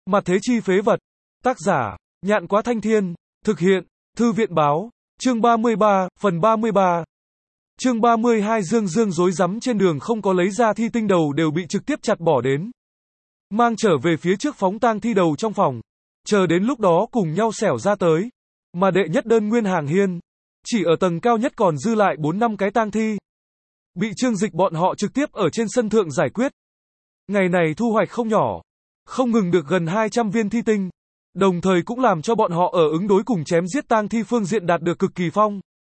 Mặt thế chi phế vật. Tác giả, Nhạn Quá Thanh Thiên. Thực hiện, Thư viện báo. Chương 33, phần 33. Chương 32 Dương Dương rối rắm trên đường không có lấy ra thi tinh đầu đều bị trực tiếp chặt bỏ đến. Mang trở về phía trước phóng tang thi đầu trong phòng. Chờ đến lúc đó cùng nhau xẻo ra tới. Mà đệ nhất đơn nguyên hàng hiên. Chỉ ở tầng cao nhất còn dư lại 4-5 cái tang thi. Bị Trương Dịch bọn họ trực tiếp ở trên sân thượng giải quyết. Ngày này thu hoạch không nhỏ. Không ngừng được gần 200 viên thi tinh. Đồng thời cũng làm cho bọn họ ở ứng đối cùng chém giết tang thi phương diện đạt được cực kỳ phong.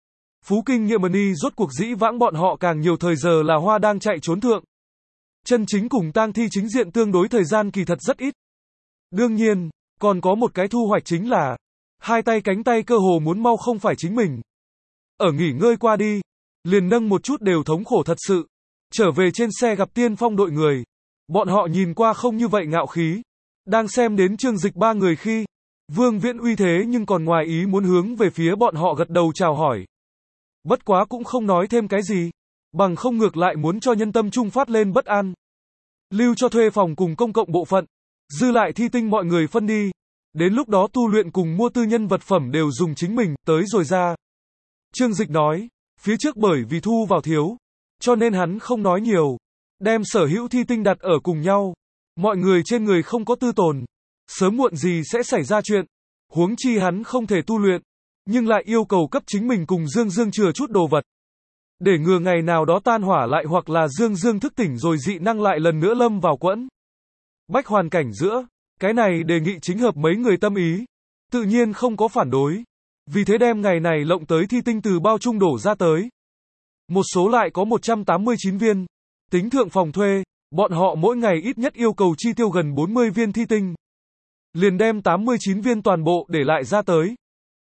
Phú kinh nghiệm ni rốt cuộc dĩ vãng bọn họ càng nhiều thời giờ là hoa đang chạy trốn thượng. Chân chính cùng tang thi chính diện tương đối thời gian kỳ thật rất ít. Đương nhiên, còn có một cái thu hoạch chính là hai tay cánh tay cơ hồ muốn mau không phải chính mình. Ở nghỉ ngơi qua đi, liền nâng một chút đều thống khổ thật sự. Trở về trên xe gặp tiên phong đội người. Bọn họ nhìn qua không như vậy ngạo khí. Đang xem đến Trương Dịch ba người khi, Vương Viễn uy thế nhưng còn ngoài ý muốn hướng về phía bọn họ gật đầu chào hỏi. Bất quá cũng không nói thêm cái gì, bằng không ngược lại muốn cho nhân tâm trung phát lên bất an. Lưu cho thuê phòng cùng công cộng bộ phận, dư lại thi tinh mọi người phân đi. Đến lúc đó tu luyện cùng mua tư nhân vật phẩm đều dùng chính mình, tới rồi ra. Trương Dịch nói, phía trước bởi vì thu vào thiếu, cho nên hắn không nói nhiều. Đem sở hữu thi tinh đặt ở cùng nhau. Mọi người trên người không có tư tồn. Sớm muộn gì sẽ xảy ra chuyện. Huống chi hắn không thể tu luyện. Nhưng lại yêu cầu cấp chính mình cùng Dương Dương chừa chút đồ vật. Để ngừa ngày nào đó tan hỏa lại hoặc là Dương Dương thức tỉnh rồi dị năng lại lần nữa lâm vào quẫn. Bách hoàn cảnh giữa. Cái này đề nghị chính hợp mấy người tâm ý. Tự nhiên không có phản đối. Vì thế đem ngày này lộng tới thi tinh từ bao trung đổ ra tới. Một số lại có 189 viên. Tính thượng phòng thuê, bọn họ mỗi ngày ít nhất yêu cầu chi tiêu gần 40 viên thi tinh. Liền đem 89 viên toàn bộ để lại ra tới.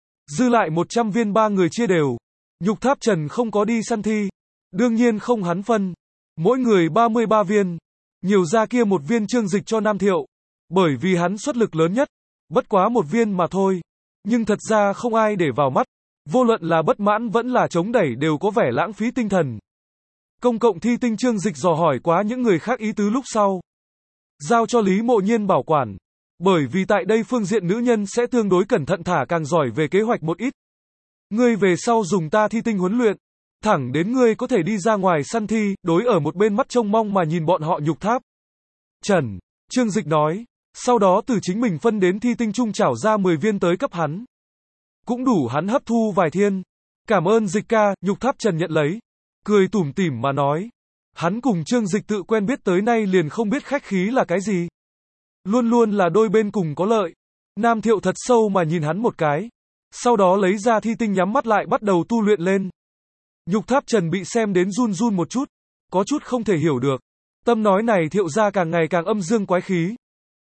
Dư lại 100 viên ba người chia đều. Nhục Tháp Trần không có đi săn thi. Đương nhiên không hắn phân. Mỗi người 33 viên. Nhiều ra kia một viên Trương Dịch cho Nam Thiệu. Bởi vì hắn xuất lực lớn nhất. Bất quá một viên mà thôi. Nhưng thật ra không ai để vào mắt. Vô luận là bất mãn vẫn là chống đẩy đều có vẻ lãng phí tinh thần. Công cộng thi tinh Trương Dịch dò hỏi quá những người khác ý tứ lúc sau. Giao cho Lý Mộ Nhiên bảo quản. Bởi vì tại đây phương diện nữ nhân sẽ tương đối cẩn thận thả càng giỏi về kế hoạch một ít. Ngươi về sau dùng ta thi tinh huấn luyện. Thẳng đến ngươi có thể đi ra ngoài săn thi, đối ở một bên mắt trông mong mà nhìn bọn họ Nhục Tháp Trần. Trương Dịch nói. Sau đó từ chính mình phân đến thi tinh trung trảo ra 10 viên tới cấp hắn. Cũng đủ hắn hấp thu vài thiên. Cảm ơn Dịch ca, Nhục Tháp Trần nhận lấy. Cười tủm tỉm mà nói. Hắn cùng Trương Dịch tự quen biết tới nay liền không biết khách khí là cái gì. Luôn luôn là đôi bên cùng có lợi. Nam Thiệu thật sâu mà nhìn hắn một cái. Sau đó lấy ra thi tinh nhắm mắt lại bắt đầu tu luyện lên. Nhục Tháp Trần bị xem đến run run một chút. Có chút không thể hiểu được. Tâm nói này Thiệu ra càng ngày càng âm dương quái khí.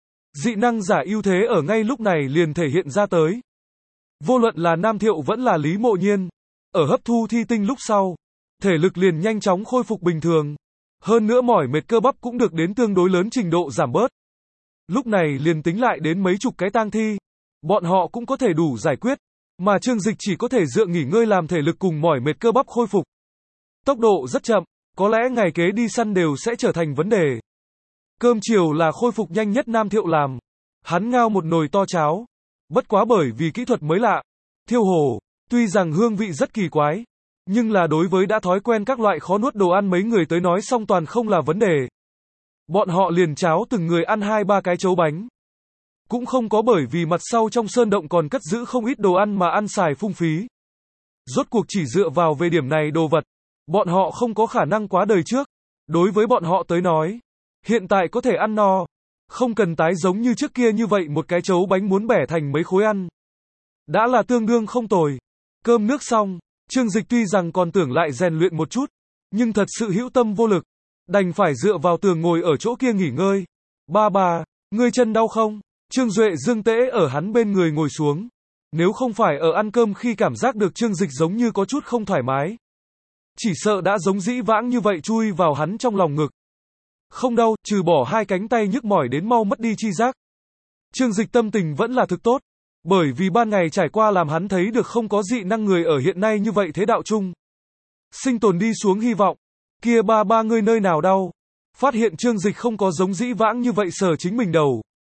Dị năng giả ưu thế ở ngay lúc này liền thể hiện ra tới. Vô luận là Nam Thiệu vẫn là Lý Mộ Nhiên. Ở hấp thu thi tinh lúc sau. Thể lực liền nhanh chóng khôi phục bình thường. Hơn nữa mỏi mệt cơ bắp cũng được đến tương đối lớn trình độ giảm bớt. Lúc này liền tính lại đến mấy chục cái tang thi. Bọn họ cũng có thể đủ giải quyết. Mà Trương Dịch chỉ có thể dựa nghỉ ngơi làm thể lực cùng mỏi mệt cơ bắp khôi phục. Tốc độ rất chậm. Có lẽ ngày kế đi săn đều sẽ trở thành vấn đề. Cơm chiều là khôi phục nhanh nhất Nam Thiệu làm. Hắn ngao một nồi to cháo. Bất quá bởi vì kỹ thuật mới lạ. Thiêu hồ. Tuy rằng hương vị rất kỳ quái. Nhưng là đối với đã thói quen các loại khó nuốt đồ ăn mấy người tới nói xong toàn không là vấn đề. Bọn họ liền cháo từng người ăn 2-3 cái chấu bánh. Cũng không có bởi vì mặt sau trong sơn động còn cất giữ không ít đồ ăn mà ăn xài phung phí. Rốt cuộc chỉ dựa vào về điểm này đồ vật. Bọn họ không có khả năng quá đời trước. Đối với bọn họ tới nói. Hiện tại có thể ăn no. Không cần tái giống như trước kia như vậy một cái chấu bánh muốn bẻ thành mấy khối ăn. Đã là tương đương không tồi. Cơm nước xong. Trương Dịch tuy rằng còn tưởng lại rèn luyện một chút, nhưng thật sự hữu tâm vô lực, đành phải dựa vào tường ngồi ở chỗ kia nghỉ ngơi. Ba, ngươi chân đau không? Trương Duệ Dương tễ ở hắn bên người ngồi xuống. Nếu không phải ở ăn cơm khi cảm giác được Trương Dịch giống như có chút không thoải mái. Chỉ sợ đã giống dĩ vãng như vậy chui vào hắn trong lòng ngực. Không đau, trừ bỏ hai cánh tay nhức mỏi đến mau mất đi chi giác. Trương Dịch tâm tình vẫn là thực tốt. Bởi vì ban ngày trải qua làm hắn thấy được không có dị năng người ở hiện nay như vậy thế đạo chung. Sinh tồn đi xuống hy vọng. Kia ba ngươi nơi nào đau. Phát hiện Trương Dịch không có giống dĩ vãng như vậy sờ chính mình đầu.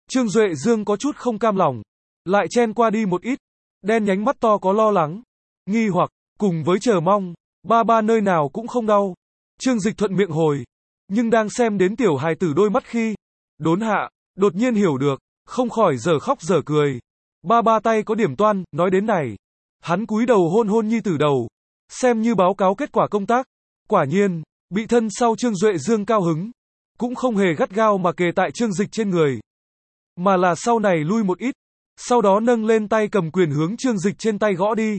Trương Duệ Dương có chút không cam lòng, lại chen qua đi một ít, đen nhánh mắt to có lo lắng, nghi hoặc, cùng với chờ mong, ba nơi nào cũng không đau. Trương Dịch thuận miệng hồi, nhưng đang xem đến tiểu hài tử đôi mắt khi đốn hạ, đột nhiên hiểu được, không khỏi dở khóc dở cười. Ba tay có điểm toan, nói đến này, hắn cúi đầu hôn hôn nhi tử đầu, xem như báo cáo kết quả công tác. Quả nhiên, bị thân sau Trương Duệ Dương cao hứng, cũng không hề gắt gao mà kề tại Trương Dịch trên người, mà là sau này lui một ít, sau đó nâng lên tay cầm quyền hướng Trương Dịch trên tay gõ đi.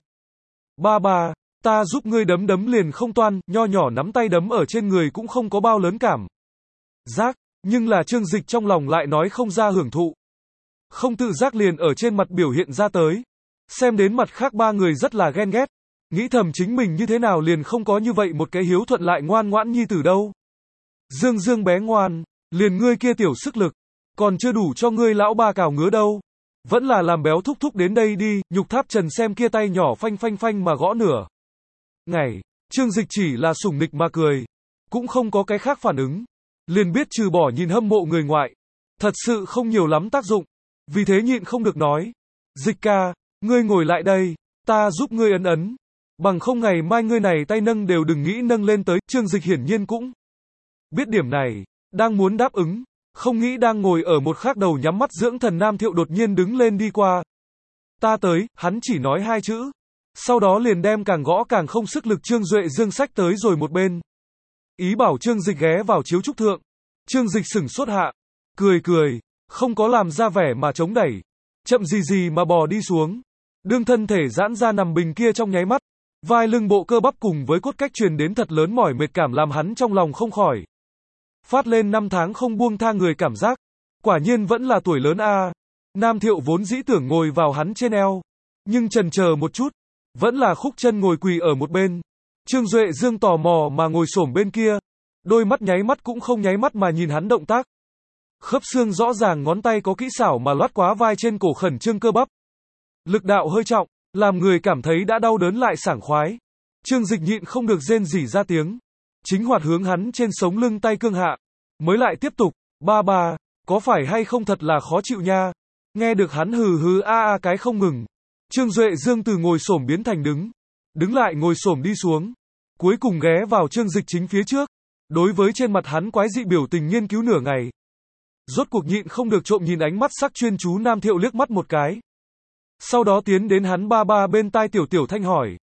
Ba, ta giúp ngươi đấm đấm liền không toan, nho nhỏ nắm tay đấm ở trên người cũng không có bao lớn cảm giác, nhưng là Trương Dịch trong lòng lại nói không ra hưởng thụ. Không tự giác liền ở trên mặt biểu hiện ra tới. Xem đến mặt khác ba người rất là ghen ghét, nghĩ thầm chính mình như thế nào liền không có như vậy một cái hiếu thuận lại ngoan ngoãn nhi tử đâu. Dương Dương bé ngoan, liền ngươi kia tiểu sức lực, còn chưa đủ cho ngươi lão ba cào ngứa đâu. Vẫn là làm béo thúc thúc đến đây đi, Nhục Tháp Trần xem kia tay nhỏ phanh phanh phanh mà gõ nửa ngày, Trương Dịch chỉ là sủng nịch mà cười, cũng không có cái khác phản ứng, liền biết trừ bỏ nhìn hâm mộ người ngoại, thật sự không nhiều lắm tác dụng, vì thế nhịn không được nói, Dịch ca, ngươi ngồi lại đây, ta giúp ngươi ấn ấn, bằng không ngày mai ngươi này tay nâng đều đừng nghĩ nâng lên tới. Trương Dịch hiển nhiên cũng biết điểm này, đang muốn đáp ứng, không nghĩ đang ngồi ở một khác đầu nhắm mắt dưỡng thần Nam Thiệu đột nhiên đứng lên đi qua. Ta tới, hắn chỉ nói hai chữ, sau đó liền đem càng gõ càng không sức lực Trương Duệ Dương sách tới rồi một bên. Ý bảo Trương Dịch ghé vào chiếu trúc thượng. Trương Dịch sửng sốt hạ, cười, không có làm ra vẻ mà chống đẩy, chậm gì mà bò đi xuống. Đương thân thể giãn ra nằm bình kia trong nháy mắt, vai lưng bộ cơ bắp cùng với cốt cách truyền đến thật lớn mỏi mệt cảm làm hắn trong lòng không khỏi phát lên 5 tháng không buông tha người cảm giác. Quả nhiên vẫn là tuổi lớn a. Nam Thiệu vốn dĩ tưởng ngồi vào hắn trên eo, nhưng chần chờ một chút, vẫn là khúc chân ngồi quỳ ở một bên. Trương Duệ Dương tò mò mà ngồi xổm bên kia, đôi mắt nháy mắt cũng không nháy mắt mà nhìn hắn động tác. Khớp xương rõ ràng, ngón tay có kỹ xảo mà loát quá vai trên cổ khẩn trương cơ bắp. Lực đạo hơi trọng, làm người cảm thấy đã đau đớn lại sảng khoái. Trương Dịch nhịn không được rên rỉ ra tiếng, chính hoạt hướng hắn trên sống lưng tay cương hạ, mới lại tiếp tục, ba, có phải hay không thật là khó chịu nha. Nghe được hắn hừ a cái không ngừng, Trương Duệ Dương từ ngồi xổm biến thành đứng lại ngồi xổm đi xuống, cuối cùng ghé vào Trương Dịch chính phía trước, đối với trên mặt hắn quái dị biểu tình nghiên cứu nửa ngày. Rốt cuộc nhịn không được trộm nhìn ánh mắt sắc chuyên chú Nam Thiệu liếc mắt một cái. Sau đó tiến đến hắn ba bên tai tiểu thanh hỏi.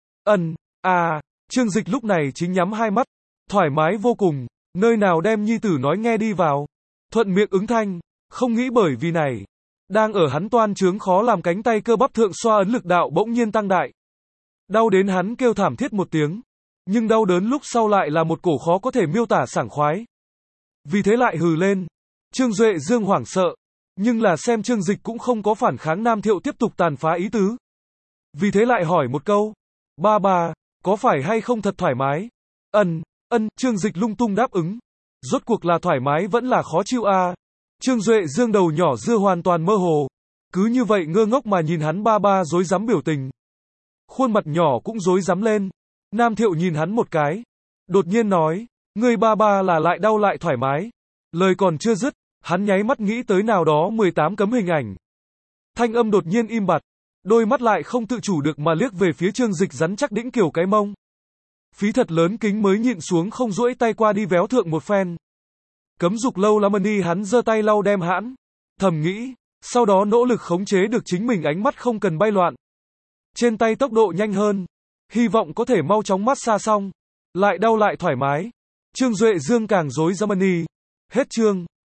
Trương Dịch lúc này chính nhắm hai mắt, thoải mái vô cùng, nơi nào đem nhi tử nói nghe đi vào. Thuận miệng ứng thanh, không nghĩ bởi vì này, đang ở hắn toan trướng khó làm cánh tay cơ bắp thượng xoa ấn lực đạo bỗng nhiên tăng đại. Đau đến hắn kêu thảm thiết một tiếng, nhưng đau đớn lúc sau lại là một cổ khó có thể miêu tả sảng khoái. Vì thế lại hừ lên. Trương Duệ Dương hoảng sợ, nhưng là xem Trương Dịch cũng không có phản kháng, Nam Thiệu tiếp tục tàn phá ý tứ. Vì thế lại hỏi một câu, ba, có phải hay không thật thoải mái? Trương Dịch lung tung đáp ứng. Rốt cuộc là thoải mái vẫn là khó chịu a? Trương Duệ Dương đầu nhỏ dưa hoàn toàn mơ hồ, cứ như vậy ngơ ngốc mà nhìn hắn ba rối rắm biểu tình. Khuôn mặt nhỏ cũng rối rắm lên. Nam Thiệu nhìn hắn một cái, đột nhiên nói, ngươi ba là lại đau lại thoải mái. Lời còn chưa dứt, hắn nháy mắt nghĩ tới nào đó 18 cấm hình ảnh. Thanh âm đột nhiên im bặt, đôi mắt lại không tự chủ được mà liếc về phía Trương Dịch rắn chắc đĩnh kiểu cái mông. Phí thật lớn kính mới nhịn xuống không duỗi tay qua đi véo thượng một phen. Cấm dục lâu lắm đi, hắn giơ tay lau đem hãn, thầm nghĩ, sau đó nỗ lực khống chế được chính mình ánh mắt không cần bay loạn. Trên tay tốc độ nhanh hơn, hy vọng có thể mau chóng massage xong, lại đau lại thoải mái. Trương Duệ Dương càng rối rắm. Hết chương.